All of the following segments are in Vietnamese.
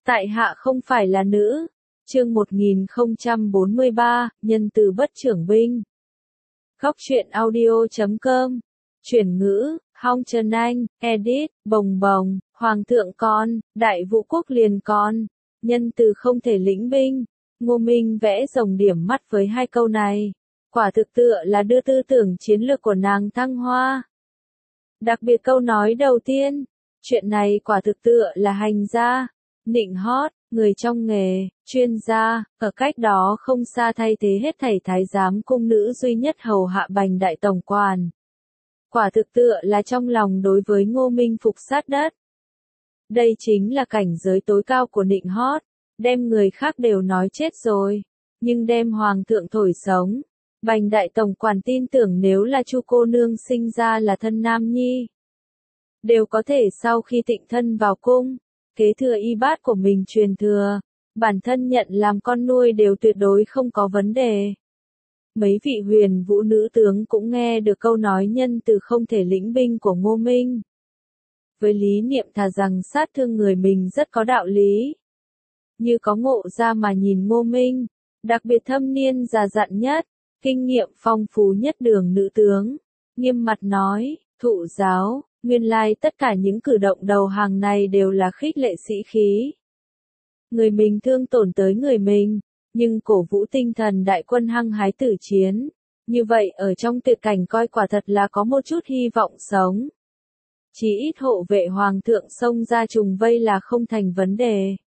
Tại hạ không phải là nữ. Chương 1043, nhân từ bất trưởng binh. Góc truyện audio.com. Chuyển ngữ, Hong Trần Anh, edit, bồng bồng, hoàng thượng con, đại vũ quốc liền con, nhân từ không thể lĩnh binh. Ngô Minh vẽ rồng điểm mắt với hai câu này. Quả thực tựa là đưa tư tưởng chiến lược của nàng thăng hoa. Đặc biệt câu nói đầu tiên, chuyện này quả thực tựa là hành gia, nịnh hót, người trong nghề, chuyên gia, ở cách đó không xa thay thế hết thảy thái giám cung nữ duy nhất hầu hạ Bành đại tổng quản. Quả thực tựa là trong lòng đối với Ngô Minh phục sát đất. Đây chính là cảnh giới tối cao của nịnh hót, đem người khác đều nói chết rồi, nhưng đem hoàng thượng thổi sống. Bành đại tổng quản tin tưởng nếu là Chu cô nương sinh ra là thân nam nhi, đều có thể sau khi tịnh thân vào cung, kế thừa y bát của mình truyền thừa, bản thân nhận làm con nuôi đều tuyệt đối không có vấn đề. Mấy vị huyền vũ nữ tướng cũng nghe được câu nói nhân từ không thể lĩnh binh của Ngô Minh. Với lý niệm thà rằng sát thương người mình rất có đạo lý. Như có ngộ ra mà nhìn Ngô Minh, đặc biệt thâm niên già dặn nhất, kinh nghiệm phong phú nhất đường nữ tướng, nghiêm mặt nói, thụ giáo, nguyên lai tất cả những cử động đầu hàng này đều là khích lệ sĩ khí. Người mình thương tổn tới người mình, nhưng cổ vũ tinh thần đại quân hăng hái tử chiến, như vậy ở trong tuyệt cảnh coi quả thật là có một chút hy vọng sống. Chỉ ít hộ vệ hoàng thượng xông ra trùng vây là không thành vấn đề.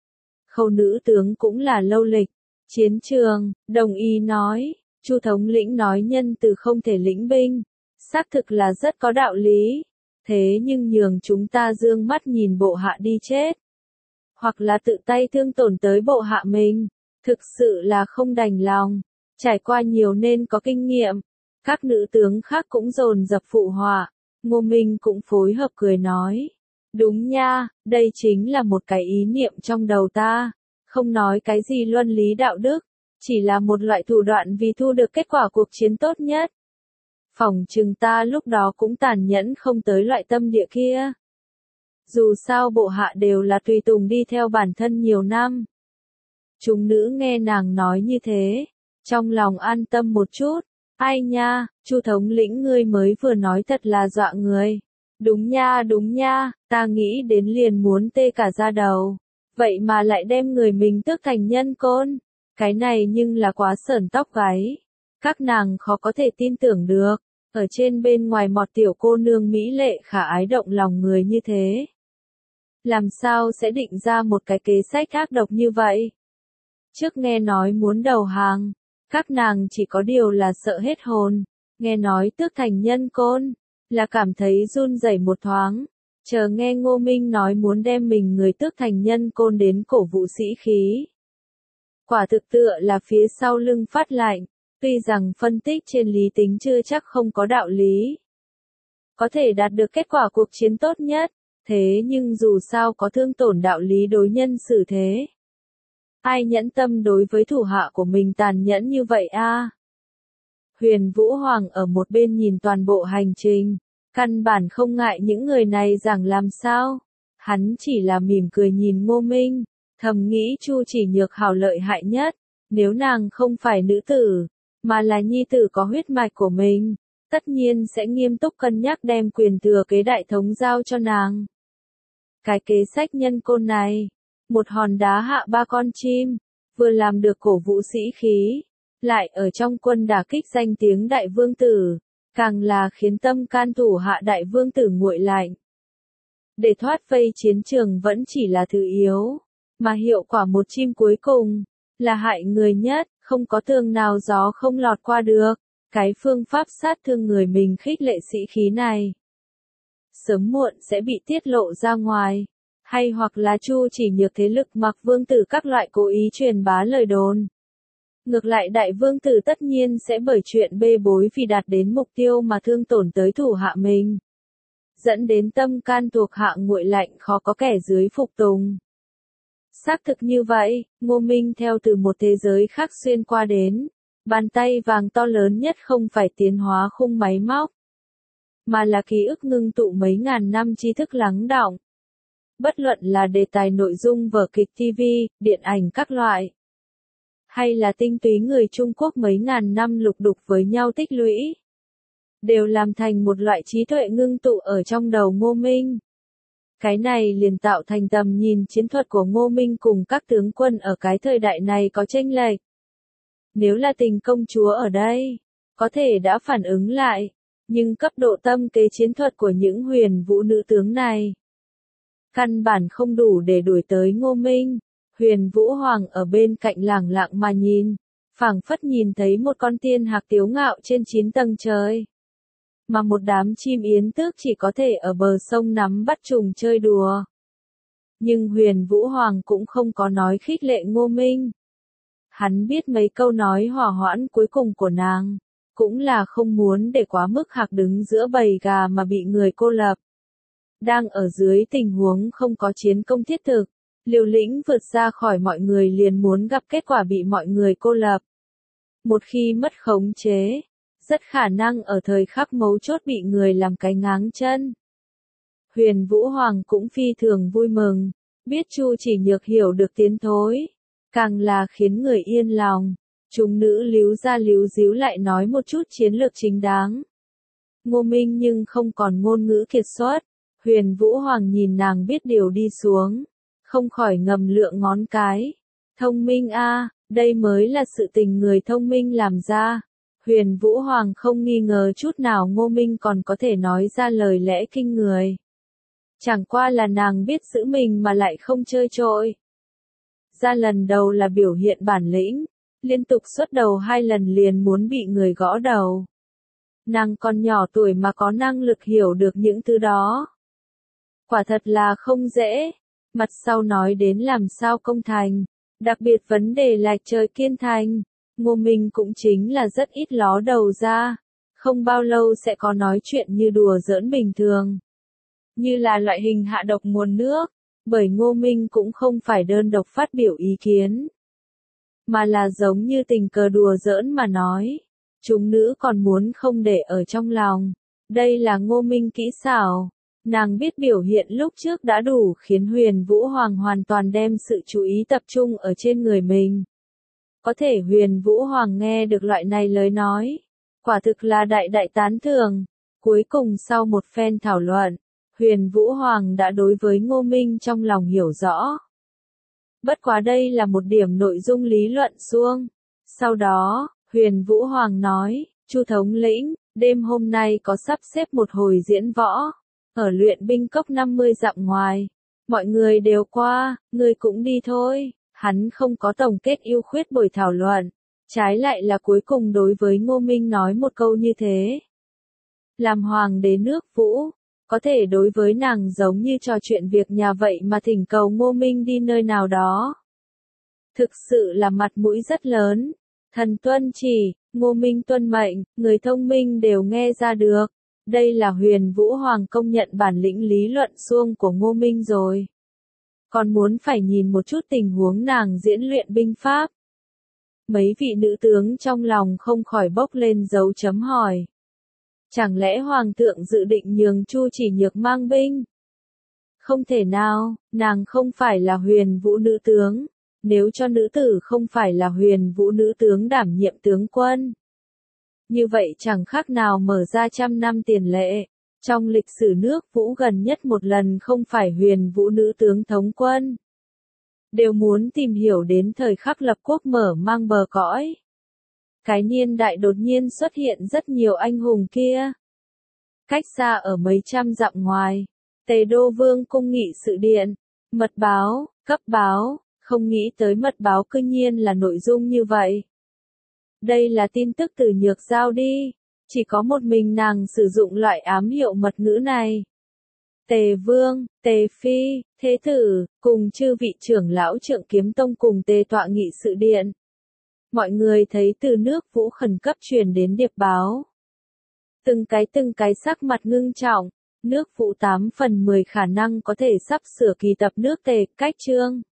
Khâu nữ tướng cũng là lâu lịch, chiến trường, đồng ý nói, Chu thống lĩnh nói nhân từ không thể lĩnh binh, xác thực là rất có đạo lý, thế nhưng nhường chúng ta dương mắt nhìn bộ hạ đi chết, hoặc là tự tay thương tổn tới bộ hạ mình, thực sự là không đành lòng, trải qua nhiều nên có kinh nghiệm. Các nữ tướng khác cũng dồn dập phụ họa, Ngô Minh cũng phối hợp cười nói, đúng nha, đây chính là một cái ý niệm trong đầu ta, không nói cái gì luân lý đạo đức, chỉ là một loại thủ đoạn vì thu được kết quả cuộc chiến tốt nhất. Phỏng chừng ta lúc đó cũng tàn nhẫn không tới loại tâm địa kia. Dù sao bộ hạ đều là tùy tùng đi theo bản thân nhiều năm. Chúng nữ nghe nàng nói như thế, trong lòng an tâm một chút. Ai nha, Chu thống lĩnh ngươi mới vừa nói thật là dọa người. Đúng nha, ta nghĩ đến liền muốn tê cả da đầu. Vậy mà lại đem người mình tước thành nhân côn. Cái này nhưng là quá sởn tóc gáy. Các nàng khó có thể tin tưởng được. Ở trên bên ngoài mọt tiểu cô nương mỹ lệ khả ái động lòng người như thế. Làm sao sẽ định ra một cái kế sách ác độc như vậy? Trước nghe nói muốn đầu hàng, các nàng chỉ có điều là sợ hết hồn. Nghe nói tước thành nhân côn, là cảm thấy run rẩy một thoáng. Chờ nghe Ngô Minh nói muốn đem mình người tước thành nhân côn đến cổ vũ sĩ khí. Quả thực tựa là phía sau lưng phát lạnh, tuy rằng phân tích trên lý tính chưa chắc không có đạo lý. Có thể đạt được kết quả cuộc chiến tốt nhất, thế nhưng dù sao có thương tổn đạo lý đối nhân xử thế. Ai nhẫn tâm đối với thủ hạ của mình tàn nhẫn như vậy a? Huyền Vũ Hoàng ở một bên nhìn toàn bộ hành trình, căn bản không ngại những người này giảng làm sao. Hắn chỉ là mỉm cười nhìn Ngô Minh, thầm nghĩ Chu Chỉ Nhược hảo lợi hại nhất, nếu nàng không phải nữ tử, mà là nhi tử có huyết mạch của mình, tất nhiên sẽ nghiêm túc cân nhắc đem quyền thừa kế đại thống giao cho nàng. Cái kế sách nhân côn này, một hòn đá hạ ba con chim, vừa làm được cổ vũ sĩ khí, lại ở trong quân đả kích danh tiếng đại vương tử, càng là khiến tâm can thủ hạ đại vương tử nguội lạnh. Để thoát vây chiến trường vẫn chỉ là thứ yếu, mà hiệu quả một chim cuối cùng, là hại người nhất, không có tường nào gió không lọt qua được. Cái phương pháp sát thương người mình khích lệ sĩ khí này, sớm muộn sẽ bị tiết lộ ra ngoài, hay hoặc là Chu Chỉ Nhược thế lực mặc vương tử các loại cố ý truyền bá lời đồn. Ngược lại đại vương tử tất nhiên sẽ bởi chuyện bê bối vì đạt đến mục tiêu mà thương tổn tới thủ hạ mình, dẫn đến tâm can thuộc hạ nguội lạnh khó có kẻ dưới phục tùng. Xác thực như vậy, Ngô Minh theo từ một thế giới khác xuyên qua đến. Bàn tay vàng to lớn nhất không phải tiến hóa khung máy móc, mà là ký ức ngưng tụ mấy ngàn năm tri thức lắng đọng. Bất luận là đề tài nội dung vở kịch TV, điện ảnh các loại, hay là tinh túy người Trung Quốc mấy ngàn năm lục đục với nhau tích lũy, đều làm thành một loại trí tuệ ngưng tụ ở trong đầu Ngô Minh. Cái này liền tạo thành tầm nhìn chiến thuật của Ngô Minh cùng các tướng quân ở cái thời đại này có chênh lệch. Nếu là Tình công chúa ở đây, có thể đã phản ứng lại, nhưng cấp độ tâm kế chiến thuật của những Huyền Vũ nữ tướng này, căn bản không đủ để đuổi tới Ngô Minh. Huyền Vũ Hoàng ở bên cạnh lẳng lặng mà nhìn, phảng phất nhìn thấy một con tiên hạc tiếu ngạo trên 9 tầng trời. Mà một đám chim yến tước chỉ có thể ở bờ sông nắm bắt trùng chơi đùa. Nhưng Huyền Vũ Hoàng cũng không có nói khích lệ Ngô Minh. Hắn biết mấy câu nói hỏa hoãn cuối cùng của nàng, cũng là không muốn để quá mức hạc đứng giữa bầy gà mà bị người cô lập. Đang ở dưới tình huống không có chiến công thiết thực, liều lĩnh vượt ra khỏi mọi người liền muốn gặp kết quả bị mọi người cô lập. Một khi mất khống chế, rất khả năng ở thời khắc mấu chốt bị người làm cái ngáng chân. Huyền Vũ Hoàng cũng phi thường vui mừng, biết Chu Chỉ Nhược hiểu được tiến thối, càng là khiến người yên lòng. Chúng nữ líu ra líu díu lại nói một chút chiến lược chính đáng. Ngô Minh nhưng không còn ngôn ngữ kiệt xuất. Huyền Vũ Hoàng nhìn nàng biết điều đi xuống, không khỏi ngầm lượng ngón cái. Thông minh a, đây mới là sự tình người thông minh làm ra. Huyền Vũ Hoàng không nghi ngờ chút nào Ngô Minh còn có thể nói ra lời lẽ kinh người. Chẳng qua là nàng biết giữ mình mà lại không chơi trội. Ra lần đầu là biểu hiện bản lĩnh, liên tục xuất đầu 2 lần liền muốn bị người gõ đầu. Nàng còn nhỏ tuổi mà có năng lực hiểu được những thứ đó. Quả thật là không dễ. Mặt sau nói đến làm sao công thành, đặc biệt vấn đề lạch trời kiên thành, Ngô Minh cũng chính là rất ít ló đầu ra, không bao lâu sẽ có nói chuyện như đùa giỡn bình thường. Như là loại hình hạ độc nguồn nước, bởi Ngô Minh cũng không phải đơn độc phát biểu ý kiến, mà là giống như tình cờ đùa giỡn mà nói. Chúng nữ còn muốn không để ở trong lòng. Đây là Ngô Minh kỹ xảo. Nàng biết biểu hiện lúc trước đã đủ khiến Huyền Vũ Hoàng hoàn toàn đem sự chú ý tập trung ở trên người mình. Có thể Huyền Vũ Hoàng nghe được loại này lời nói, quả thực là đại đại tán thưởng. Cuối cùng sau một phen thảo luận, Huyền Vũ Hoàng đã đối với Ngô Minh trong lòng hiểu rõ. Bất quá đây là một điểm nội dung lý luận suông. Sau đó, Huyền Vũ Hoàng nói, Chu thống lĩnh, đêm hôm nay có sắp xếp một hồi diễn võ, ở luyện binh cốc 50 dặm ngoài. Mọi người đều qua, ngươi cũng đi thôi. Hắn không có tổng kết ưu khuyết buổi thảo luận, trái lại là cuối cùng đối với Ngô Minh nói một câu như thế. Làm hoàng đế nước Vũ, có thể đối với nàng giống như trò chuyện việc nhà vậy mà thỉnh cầu Ngô Minh đi nơi nào đó. Thực sự là mặt mũi rất lớn. Thần tuân chỉ, Ngô Minh tuân mệnh, người thông minh đều nghe ra được. Đây là Huyền Vũ Hoàng công nhận bản lĩnh lý luận suông của Ngô Minh rồi. Còn muốn phải nhìn một chút tình huống nàng diễn luyện binh pháp. Mấy vị nữ tướng trong lòng không khỏi bốc lên dấu chấm hỏi. Chẳng lẽ Hoàng thượng dự định nhường Chu Chỉ Nhược mang binh? Không thể nào, nàng không phải là Huyền Vũ nữ tướng. Nếu cho nữ tử không phải là Huyền Vũ nữ tướng đảm nhiệm tướng quân, như vậy chẳng khác nào mở ra 100 năm tiền lệ. Trong lịch sử nước Vũ gần nhất một lần không phải Huyền Vũ nữ tướng thống quân, đều muốn tìm hiểu đến thời khắc lập quốc mở mang bờ cõi. Cái niên đại đột nhiên xuất hiện rất nhiều anh hùng kia. Cách xa ở mấy trăm dặm ngoài, Tề Đô Vương cung nghị sự điện, mật báo, cấp báo, không nghĩ tới mật báo cư nhiên là nội dung như vậy. Đây là tin tức từ Nhược Giao đi, chỉ có một mình nàng sử dụng loại ám hiệu mật ngữ này. Tề Vương, Tề Phi, Thế Tử, cùng chư vị trưởng lão Trượng Kiếm Tông cùng Tề tọa nghị sự điện. Mọi người thấy từ nước Vũ khẩn cấp truyền đến điệp báo. Từng cái sắc mặt ngưng trọng, nước Vũ 8/10 khả năng có thể sắp sửa kỳ tập nước Tề cách chương.